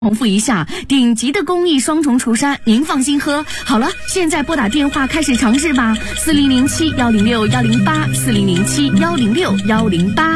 重复一下，顶级的工艺双重除痧，您放心喝。好了，现在拨打电话开始尝试吧，4007-106-108，4007-106-108。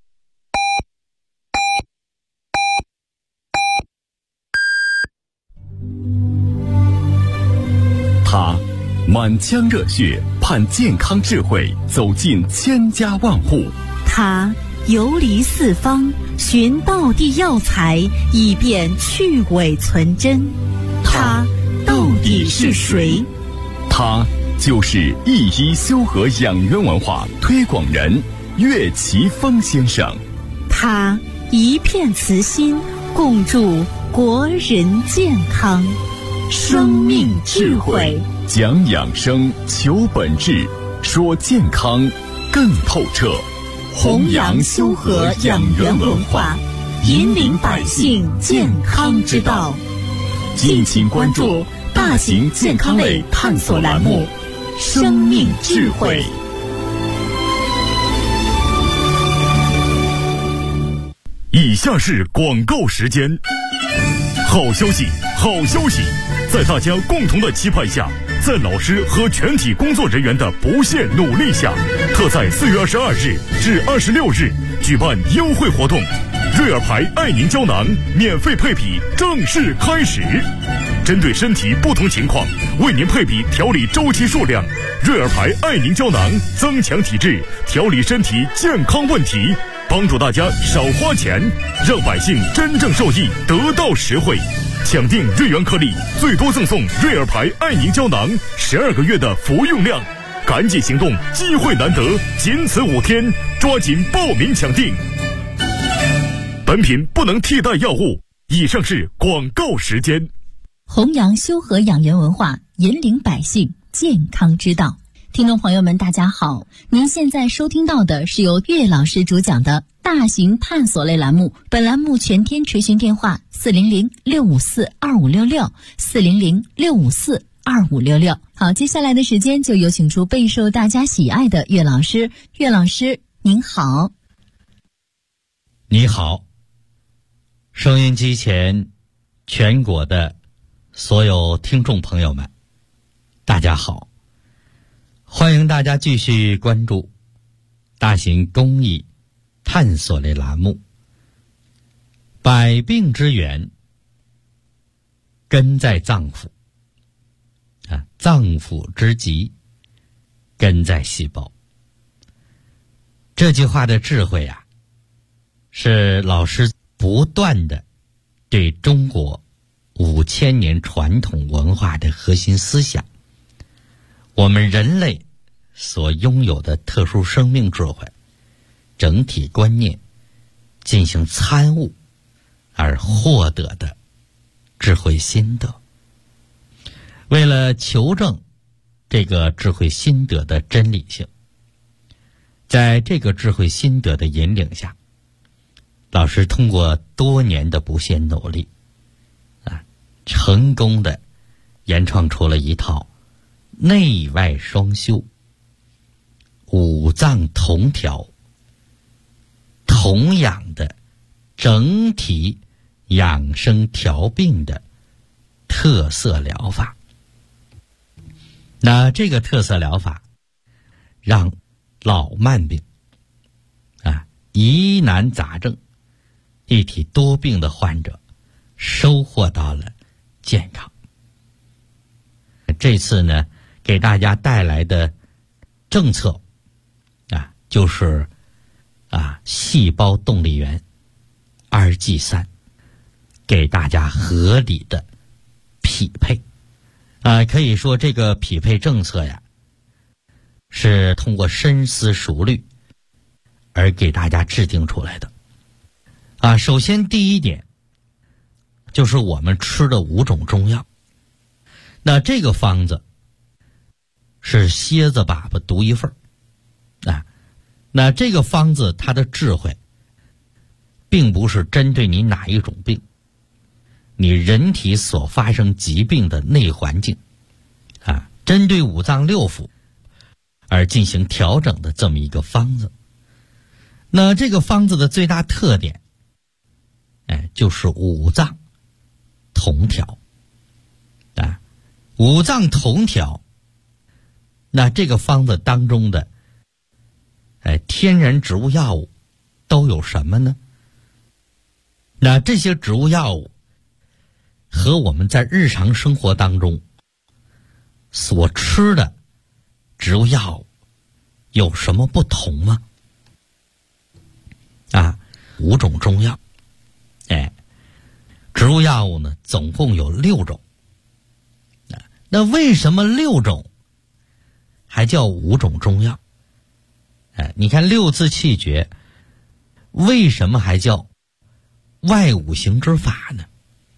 他满腔热血盼健康智慧走进千家万户， 他游离四方寻道地药材，以便去伪存真。他到底是谁？ 他就是一医修和养元文化推广人岳奇峰先生。 他一片慈心，共筑国人健康。生命智慧， 讲养生，求本质，说健康更透彻。 弘扬修和养元文化，引领百姓健康之道。 敬请关注大型健康类探索栏目《生命智慧》。以下是广告时间。好消息，好消息！在大家共同的期盼下，在老师和全体工作人员的不懈努力下，特在4月22日至26日举办优惠活动，瑞尔牌爱宁胶囊免费配比正式开始。针对身体不同情况，为您配比调理周期数量。瑞尔牌爱宁胶囊增强体质，调理身体健康问题，帮助大家少花钱，让百姓真正受益，得到实惠。抢订瑞元颗粒，最多赠送瑞尔牌爱宁胶囊12个月的服用量。赶紧行动，机会难得，仅此5天，抓紧报名抢订。本品不能替代药物。以上是广告时间。 弘扬修和养元文化，引领百姓健康之道。听众朋友们，大家好，您现在收听到的是由岳老师主讲的大型探索类栏目。本栏目全天垂询电话400-654-2566，400-654-2566。好，接下来的时间就有请出备受大家喜爱的岳老师。岳老师您好。 你好，收音机前全国的所有听众朋友们，大家好，欢迎大家继续关注大型公益探索类栏目百病之源根在脏腑脏腑之疾根在细胞。这句话的智慧是老师不断的对中国5000年传统文化的核心思想，我们人类所拥有的特殊生命智慧整体观念进行参悟而获得的智慧心得。为了求证这个智慧心得的真理性，在这个智慧心得的引领下，老师通过多年的不懈努力成功的研创出了一套内外双修、五脏同调、同养的整体养生调病的特色疗法。那这个特色疗法让老慢病疑难杂症一体多病的患者收获到了健康。这次呢，给大家带来的政策就是细胞动力源2G3，给大家合理的匹配。可以说这个匹配政策是通过深思熟虑而给大家制定出来的。首先第一点就是我们吃的5种中药。那这个方子是蝎子粑粑独一份那这个方子它的智慧并不是针对你哪一种病，你人体所发生疾病的内环境针对五脏六腑而进行调整的这么一个方子。那这个方子的最大特点就是五脏同调啊，五脏同调。那这个方子当中的天然植物药物都有什么呢？那这些植物药物和我们在日常生活当中所吃的植物药物有什么不同吗？啊，5种中药，植物药物呢总共有6种。那为什么6种还叫5种中药？你看6字气诀为什么还叫外五行之法呢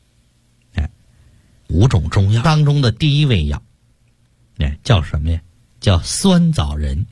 ？5种中药当中的第1味药叫什么呀？叫酸枣仁。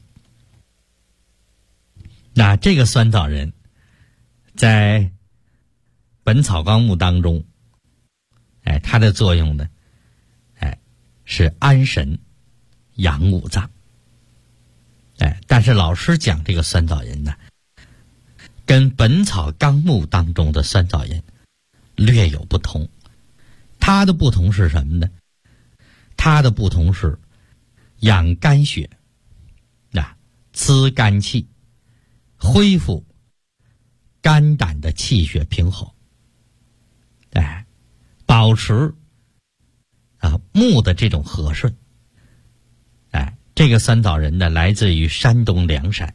那这个酸枣仁在《本草纲目》当中它的作用呢是安神养五脏。但是老师讲这个酸枣仁呢跟《本草纲目》当中的酸枣仁略有不同。它的不同是什么呢？它的不同是养肝血，滋肝气，恢复肝胆的气血平衡，保持木的这种和顺。这个酸枣仁呢来自于山东凉山，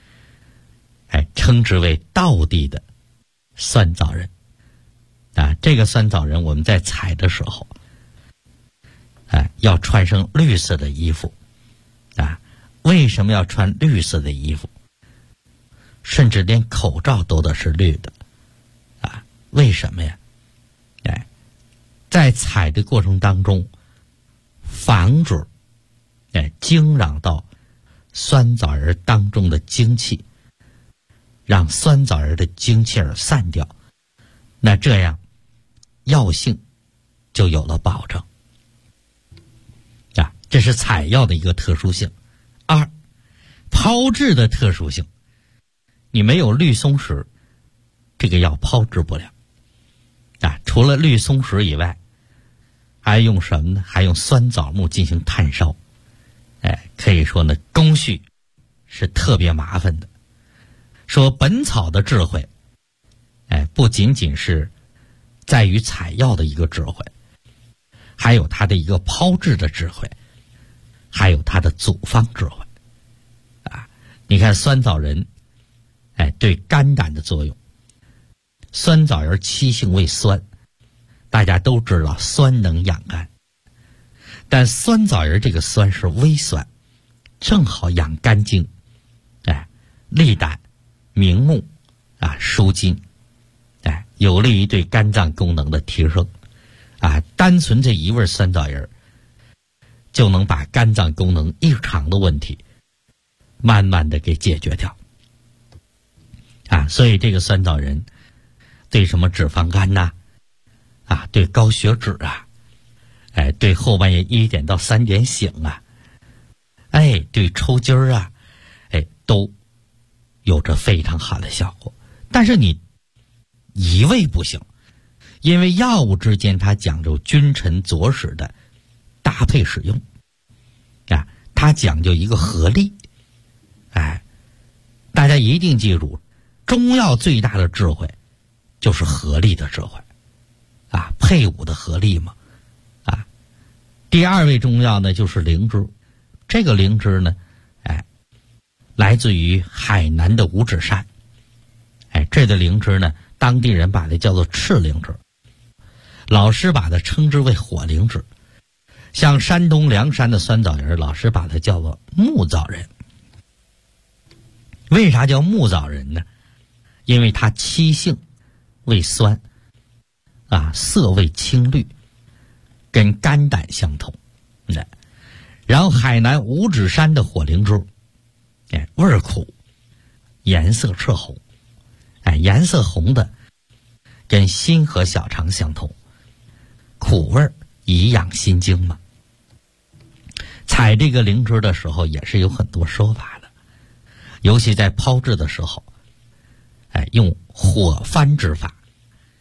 称之为道地的酸枣仁。这个酸枣仁我们在采的时候要穿上绿色的衣服。为什么要穿绿色的衣服？甚至连口罩都得是绿的。为什么呀？在采的过程当中防止惊扰到酸枣仁当中的精气，让酸枣仁的精气儿散掉，那这样药性就有了保证。这是采药的一个特殊性。2，炮制的特殊性。你没有绿松石，这个药炮制不了。除了绿松石以外，还用什么呢？还用酸枣木进行炭烧。可以说呢，工序是特别麻烦的。说本草的智慧，不仅仅是在于采药的一个智慧，还有它的一个炮制的智慧，还有它的组方智慧。你看酸枣仁，对肝胆的作用。酸枣仁七性为酸，大家都知道酸能养肝，但酸枣仁这个酸是微酸，正好养肝经，利胆明目舒筋，有利于对肝脏功能的提升。单纯这一味酸枣仁就能把肝脏功能异常的问题慢慢的给解决掉。所以这个酸枣仁对什么脂肪肝对高血脂对后半夜1点到3点醒对抽筋儿都有着非常好的效果。但是你一味不行，因为药物之间它讲究君臣佐使的搭配使用它讲究一个合力。大家一定记住，中药最大的智慧就是合力的智慧配伍的合力嘛。第2味中药呢就是灵芝。这个灵芝呢来自于海南的五指山。这个灵芝呢当地人把它叫做赤灵芝，老师把它称之为火灵芝。像山东凉山的酸枣仁，老师把它叫做木枣仁。为啥叫木枣仁呢？因为它七性为酸色味青绿，跟肝胆相同。然后海南五指山的火灵芝味儿苦，颜色赤红，颜色红的跟心和小肠相同，苦味儿以养心经嘛。采这个灵芝的时候也是有很多说法的，尤其在炮制的时候用火翻之法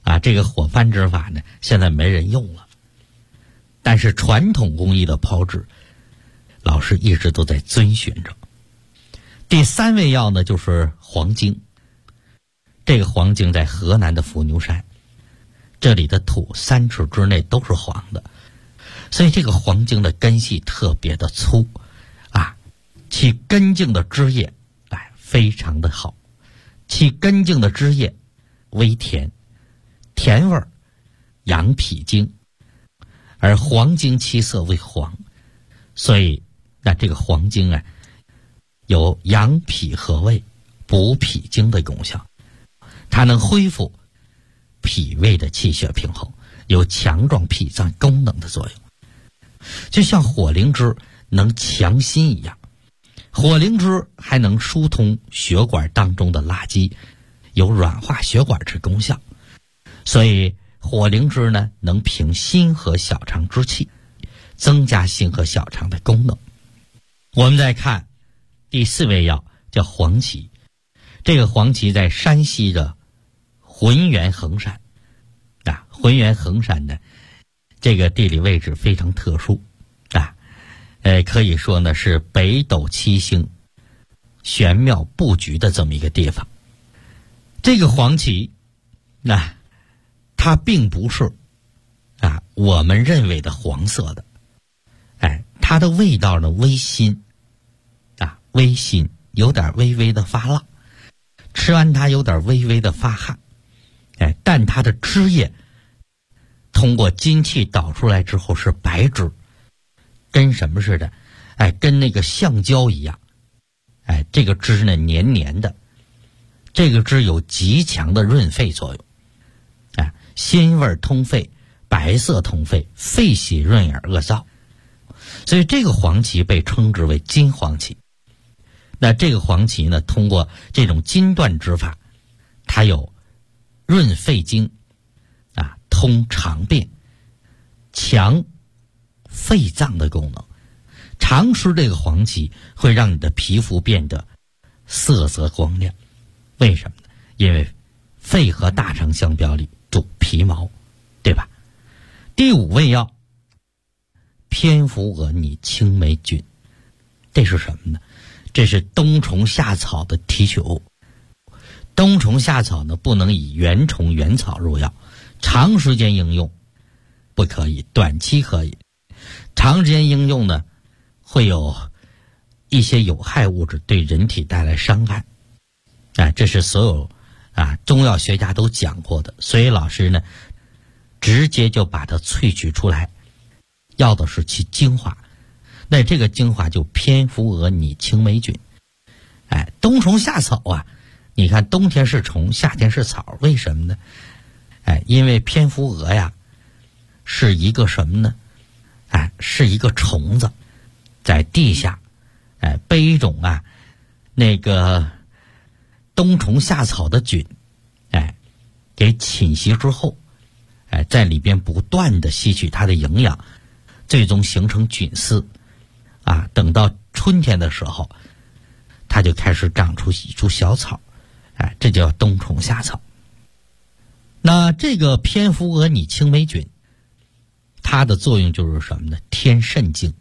这个火翻制法呢，现在没人用了。但是传统工艺的炮制，老师一直都在遵循着。第3味药呢，就是黄精。这个黄精在河南的伏牛山，这里的土3尺之内都是黄的，所以这个黄精的根系特别的粗其根茎的汁液非常的好，其根茎的汁液微甜，甜味养脾经，而黄精其色为黄，所以这个黄精有养脾和胃、补脾经的功效，它能恢复脾胃的气血平衡，有强壮脾脏功能的作用。就像火灵芝能强心一样，火灵芝还能疏通血管当中的垃圾，有软化血管之功效。所以火灵芝呢，能平心和小肠之气，增加心和小肠的功能。我们再看第4味药，叫黄芪。这个黄芪在山西的浑源衡山浑源衡山的这个地理位置非常特殊可以说呢是北斗七星玄妙布局的这么一个地方。这个黄芪它并不是我们认为的黄色的，它的味道呢微辛微辛，有点微微的发辣，吃完它有点微微的发汗，但它的汁液通过津气导出来之后是白汁，跟什么似的？跟那个橡胶一样。这个汁呢黏黏的，这个汁有极强的润肺作用。鲜味通肺，白色通肺，肺喜润耳恶燥。所以这个黄芪被称之为金黄芪。那这个黄芪呢，通过这种筋断之法，它有润肺经通肠便、强肺脏的功能。常吃这个黄芪会让你的皮肤变得色泽光亮。为什么呢？因为肺和大肠相表里主皮毛，对吧？第5味药，蝙蝠蛾拟青霉菌。这是什么呢？这是冬虫夏草的提取物。冬虫夏草呢，不能以原虫原草入药，长时间应用不可以，短期可以。长时间应用呢，会有一些有害物质对人体带来伤害。这是所有中药学家都讲过的，所以老师呢直接就把它萃取出来，要的是其精华。那这个精华就蝙蝠蛾拟青霉菌。冬虫夏草你看冬天是虫，夏天是草，为什么呢？因为蝙蝠蛾是一个什么呢？是一个虫子，在地下被一种那个冬虫夏草的菌给侵袭之后，在里边不断的吸取它的营养，最终形成菌丝等到春天的时候，它就开始长出一株小草，这叫冬虫夏草。那这个蝙蝠蛾拟青霉菌，它的作用就是什么呢？添肾精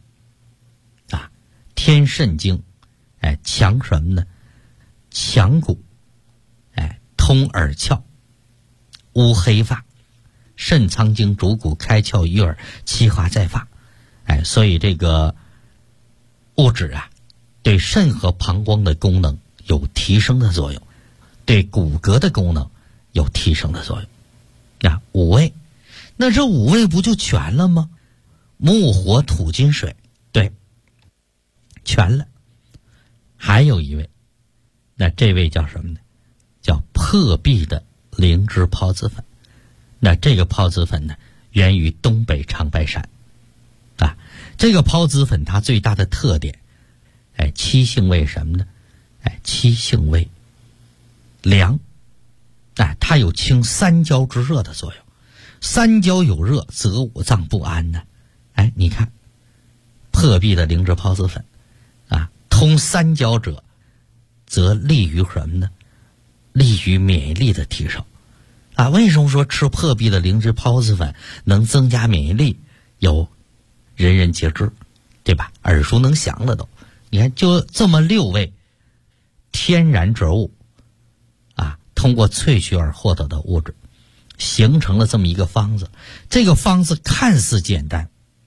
添肾精，强什么呢？强骨，通耳窍，乌黑发，肾藏精主骨，开窍于耳，气化在发。所以这个物质对肾和膀胱的功能有提升的作用，对骨骼的功能有提升的作用。5味，那这5味不就全了吗？木火土金水，对，全了。还有一味，那这味叫什么呢？叫破壁的灵芝孢子粉。那这个孢子粉呢，源于东北长白山。这个孢子粉它最大的特点，七性味什么呢？七性味凉，它有清三焦之热的作用。三焦有热，则五脏不安呢。你看，破壁的灵芝孢子粉通三焦者，则利于什么呢？利于免疫力的提升为什么说吃破壁的灵芝孢子粉能增加免疫力？有人人皆知，对吧？耳熟能详了都。你看，就这么6味天然植物通过萃取而获得的物质，形成了这么一个方子。这个方子看似简单，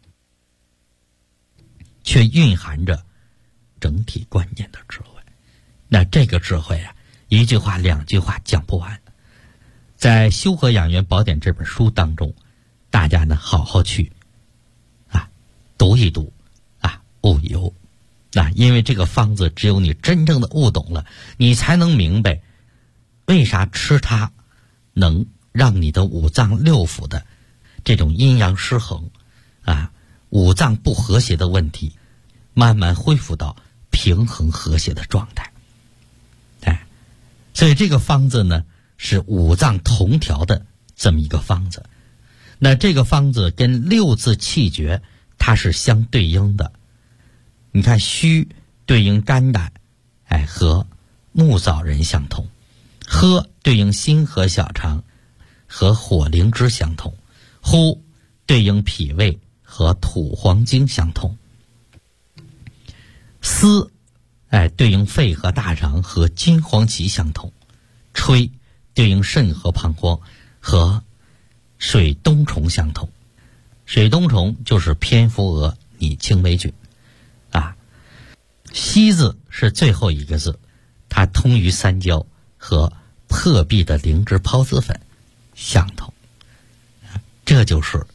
却蕴含着整体关键的智慧。那这个智慧一句话2句话讲不完。在《修和养元宝典》这本书当中，大家呢好好去读一读悟一悟。因为这个方子只有你真正的悟懂了，你才能明白为啥吃它能让你的五脏六腑的这种阴阳失衡五脏不和谐的问题慢慢恢复到平衡和谐的状态。所以这个方子呢是五脏同调的这么一个方子。那这个方子跟6字气诀它是相对应的。你看，虚对应肝胆和木枣仁相同，喝对应心和小肠和火灵芝相同，呼对应脾胃和土黄精相同，思对应肺和大肠和金黄芪相同，吹对应肾和膀胱和水冬虫相同。水冬虫就是蝙蝠蛾拟青霉菌西字是最后一个字，它通于三焦和破壁的灵芝孢子粉相同。这就是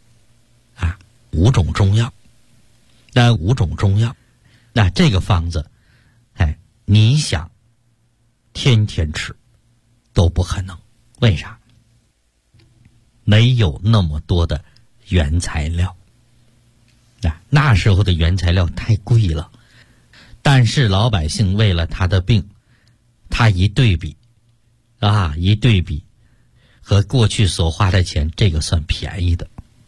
5种中药。那5种中药，那这个方子你想天天吃都不可能。为啥？没有那么多的原材料。那时候的原材料太贵了，但是老百姓为了他的病，他一对比和过去所花的钱，这个算便宜的。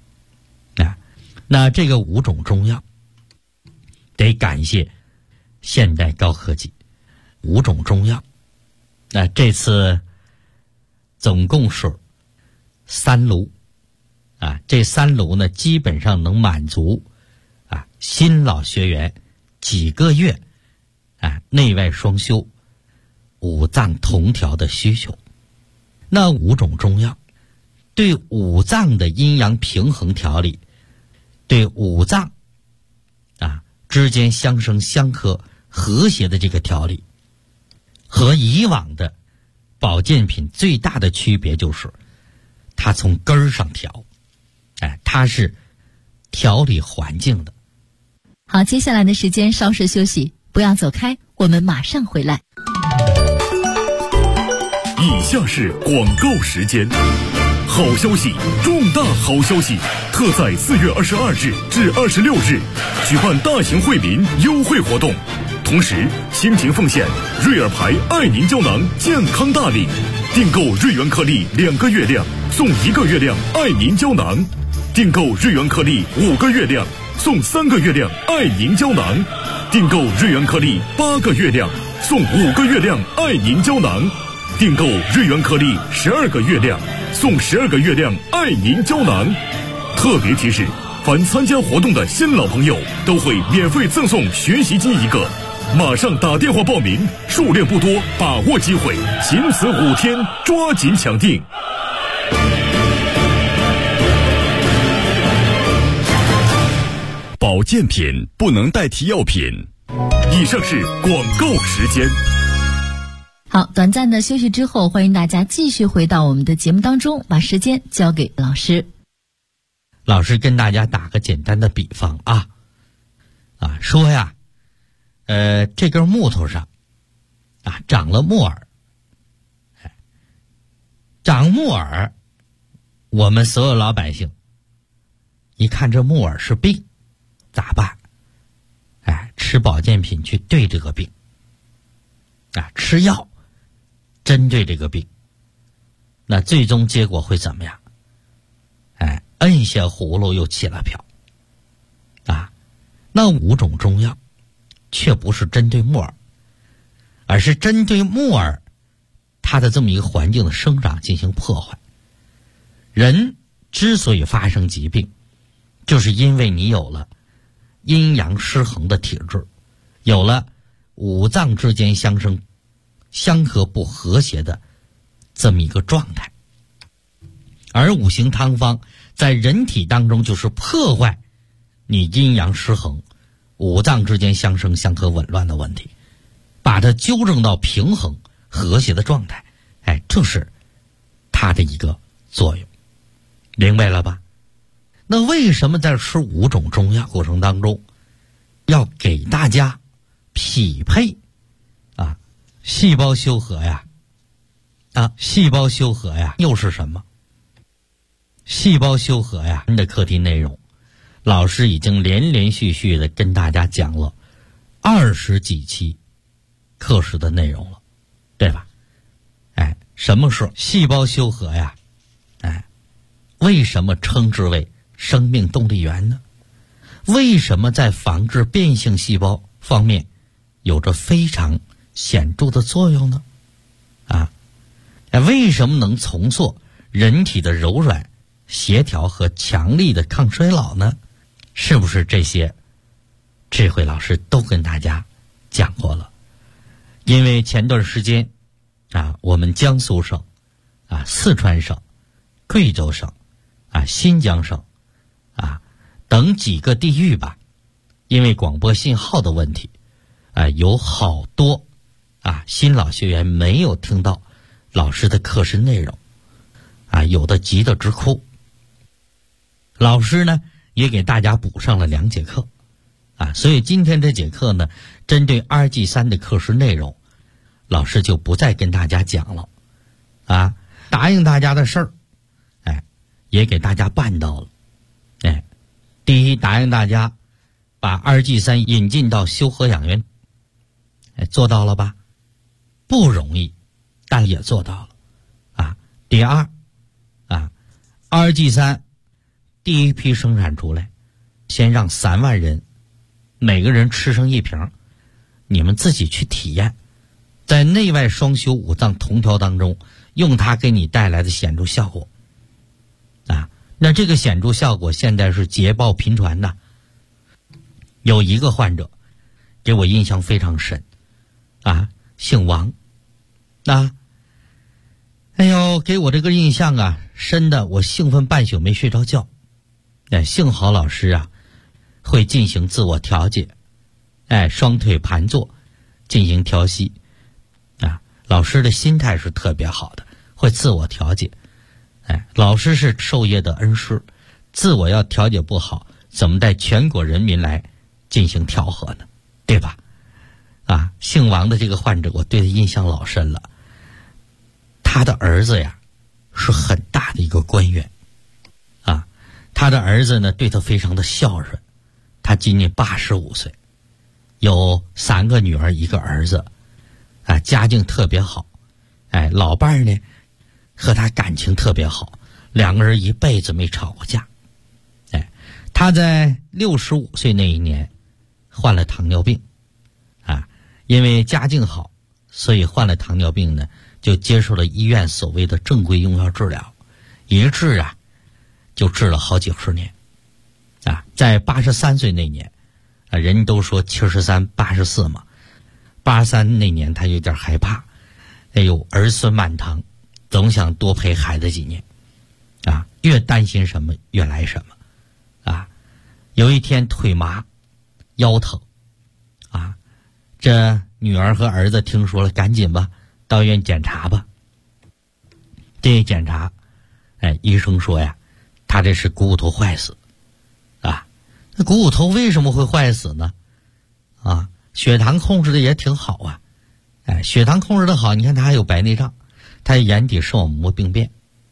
那这个5种中药得感谢现代高科技。5种中药，那这次总共是3炉这3炉呢基本上能满足新老学员几个月内外双修五脏同调的需求。那5种中药对五脏的阴阳平衡调理，对五脏之间相生相克和谐的这个调理，和以往的保健品最大的区别就是它从根儿上调，它是调理环境的。 好，接下来的时间稍事休息，不要走开，我们马上回来。 以下是广告时间。好消息，重大好消息！特在4月22日至26日举办大型惠民优惠活动，同时倾情奉献瑞尔牌爱宁胶囊健康大礼，订购瑞元颗粒2个月量送1个月量爱宁胶囊，订购瑞元颗粒5个月量送3个月量爱宁胶囊，订购瑞元颗粒8个月量送5个月量爱宁胶囊，订购瑞元颗粒12个月量送12个月亮爱宁胶囊。特别提示，凡参加活动的新老朋友都会免费赠送学习机1个，马上打电话报名，数量不多，把握机会，仅此5天，抓紧抢订。保健品不能代替药品。以上是广告时间。 好，短暂的休息之后，欢迎大家继续回到我们的节目当中，把时间交给老师。 老师跟大家打个简单的比方说呀，这根木头上长了木耳，长木耳，我们所有老百姓一看这木耳是病，咋办？吃保健品去对这个病，吃药针对这个病，那最终结果会怎么样？摁下葫芦又起了瓢。那5种中药却不是针对木耳，而是针对木耳它的这么一个环境的生长进行破坏。 人之所以发生疾病，就是因为你有了阴阳失衡的体质，有了五脏之间相合不和谐的这么一个状态。而五行汤方在人体当中就是破坏你阴阳失衡、五脏之间相生相克紊乱的问题，把它纠正到平衡和谐的状态。这是它的一个作用，明白了吧？那为什么在吃5种中药过程当中要给大家匹配细胞修和呀？细胞修和呀又是什么？细胞修和呀的课题内容，老师已经连续的跟大家讲了20几期课时的内容了，对吧？什么是细胞修和呀？为什么称之为生命动力源呢？为什么在防治变性细胞方面有着非常显著的作用呢？为什么能重塑人体的柔软、协调和强力的抗衰老呢？是不是这些这回老师都跟大家讲过了？因为前段时间我们江苏省四川省、贵州省新疆省等几个地域吧，因为广播信号的问题有好多新老学员没有听到老师的课时内容有的急得直哭。老师呢也给大家补上了2节课所以今天这节课呢，针对2G3的课时内容，老师就不再跟大家讲了答应大家的事儿也给大家办到了。第一，答应大家把2G3引进到修和养元，做到了吧？不容易，但也做到了第二2G3第一批生产出来，先让3万人每个人吃上1瓶，你们自己去体验，在内外双修五脏同调当中用它给你带来的显著效果那这个显著效果现在是捷报频传的。有一个患者给我印象非常深姓王给我这个印象深的我兴奋半宿没睡着觉。幸好老师会进行自我调节，双腿盘坐进行调息老师的心态是特别好的，会自我调节。老师是授业的恩师，自我要调节不好，怎么带全国人民来进行调和呢？对吧？姓王的这个患者，我对他印象老深了。他的儿子是很大的一个官员他的儿子呢对他非常的孝顺，他今年85岁，有3个女儿1个儿子家境特别好老伴儿呢和他感情特别好，2个人一辈子没吵过架他在65岁那一年患了糖尿病因为家境好，所以患了糖尿病呢就接受了医院所谓的正规用药治疗，一治就治了好几十年在83岁那年人都说73、84嘛，83那年他有点害怕，儿孙满堂，总想多陪孩子几年越担心什么越来什么有一天腿麻腰疼这女儿和儿子听说了，赶紧吧到医院检查吧。这一检查医生说他这是股骨头坏死那股骨头为什么会坏死呢血糖控制的也挺好血糖控制的好，你看他还有白内障，他眼底视网膜病变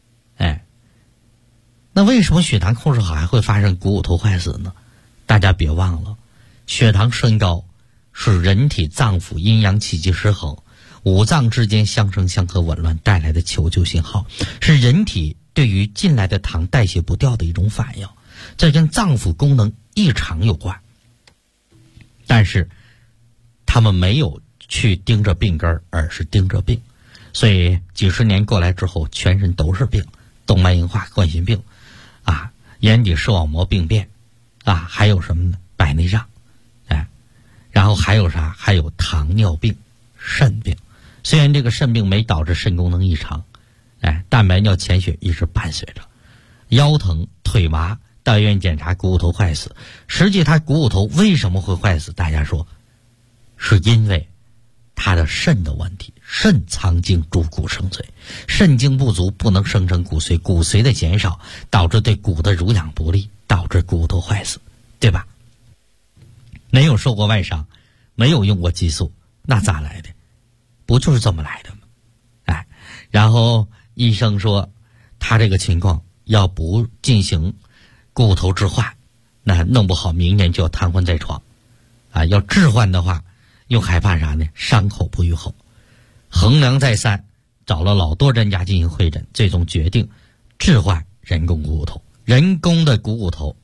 那为什么血糖控制好还会发生股骨头坏死呢？大家别忘了，血糖升高是人体脏腑阴阳气机失衡、五脏之间相生相克紊乱带来的求救信号，是人体对于进来的糖代谢不掉的一种反应，这跟脏腑功能异常有关。但是他们没有去盯着病根儿，而是盯着病，所以几十年过来之后全身都是病， 动脉硬化、冠心病啊，眼底视网膜病变啊，还有什么呢？白内障，然后还有啥？还有糖尿病、肾病。虽然这个肾病没导致肾功能异常，蛋白尿、潜血一直伴随着。腰疼、腿麻，到医院检查股骨头坏死。实际他股骨头为什么会坏死？大家说，是因为他的肾的问题。肾藏精主骨生髓，肾精不足不能生成骨髓，骨髓的减少导致对骨的濡养不利，导致骨头坏死，对吧？没有受过外伤，没有用过激素，那咋来的？不就是这么来的吗？然后医生说他这个情况要不进行骨头置换，那弄不好明年就要瘫痪在床要置换的话又害怕啥呢？伤口不愈后。衡量再三，找了老多专家进行会诊，最终决定置换人工股骨头。人工的股骨头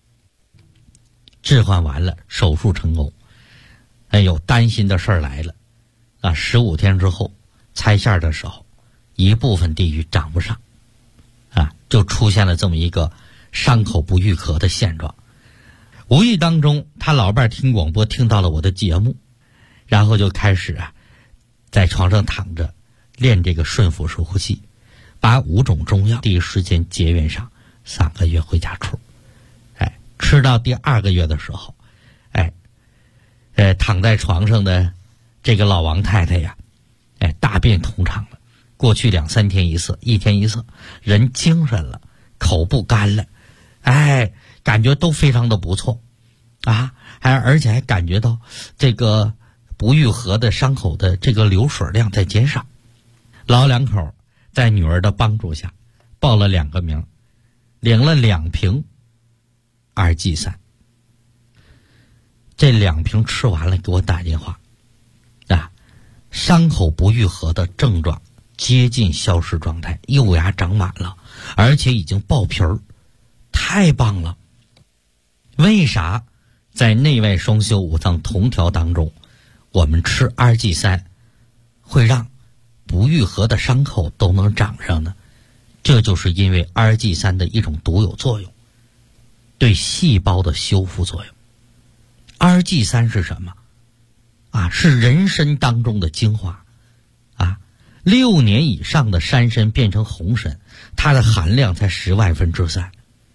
置换完了，手术成功。担心的事儿来了15天之后拆线的时候，一部分地域长不上就出现了这么一个伤口不愈合的现状。无意当中他老伴听广播听到了我的节目，然后就开始在床上躺着练这个顺腹式呼吸，把5种中药第一时间结缘上，3个月回家出。吃到第2个月的时候，躺在床上的这个老王太太呀，大便通畅了。过去2、3天一次，1天一次，人精神了，口不干了，感觉都非常的不错而且还感觉到这个不愈合的伤口的这个流水量在减少。老两口在女儿的帮助下报了2个名，领了2瓶2G3。这2瓶吃完了给我打电话伤口不愈合的症状接近消失状态，幼芽长满了，而且已经爆皮儿，太棒了。为啥在内外双修5脏同调当中，我们吃2G3会让不愈合的伤口都能长上呢？这就是因为2G3的一种独有作用，对细胞的修复作用。2G3是什么是人参当中的精华6年以上的山参变成红参，它的含量才10万分之3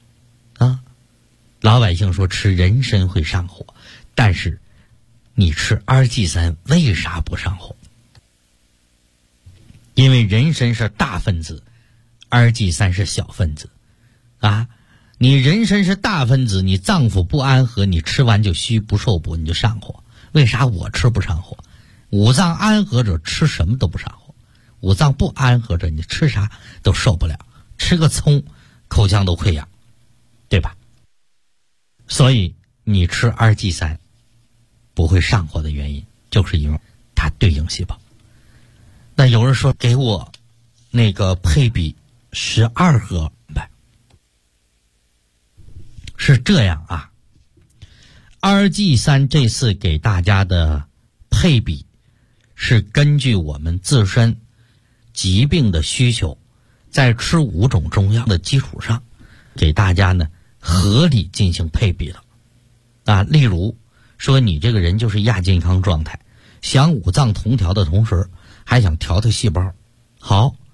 老百姓说吃人参会上火，但是你吃2G3为啥不上火？因为人参是大分子，2G3是小分子你人参是大分子，你脏腑不安和，你吃完就虚不受补，你就上火。为啥我吃不上火？五脏安和者吃什么都不上火，五脏不安和者你吃啥都受不了，吃个葱口腔都溃疡，对吧？所以你吃2G3不会上火的原因，就是因为它对应细胞。那有人说给我那个配比12盒呗，是这样2G3这次给大家的配比是根据我们自身疾病的需求，在吃5种中药的基础上，给大家呢合理进行配比了例如说你这个人就是亚健康状态，想5脏同调的同时还想调细胞，好，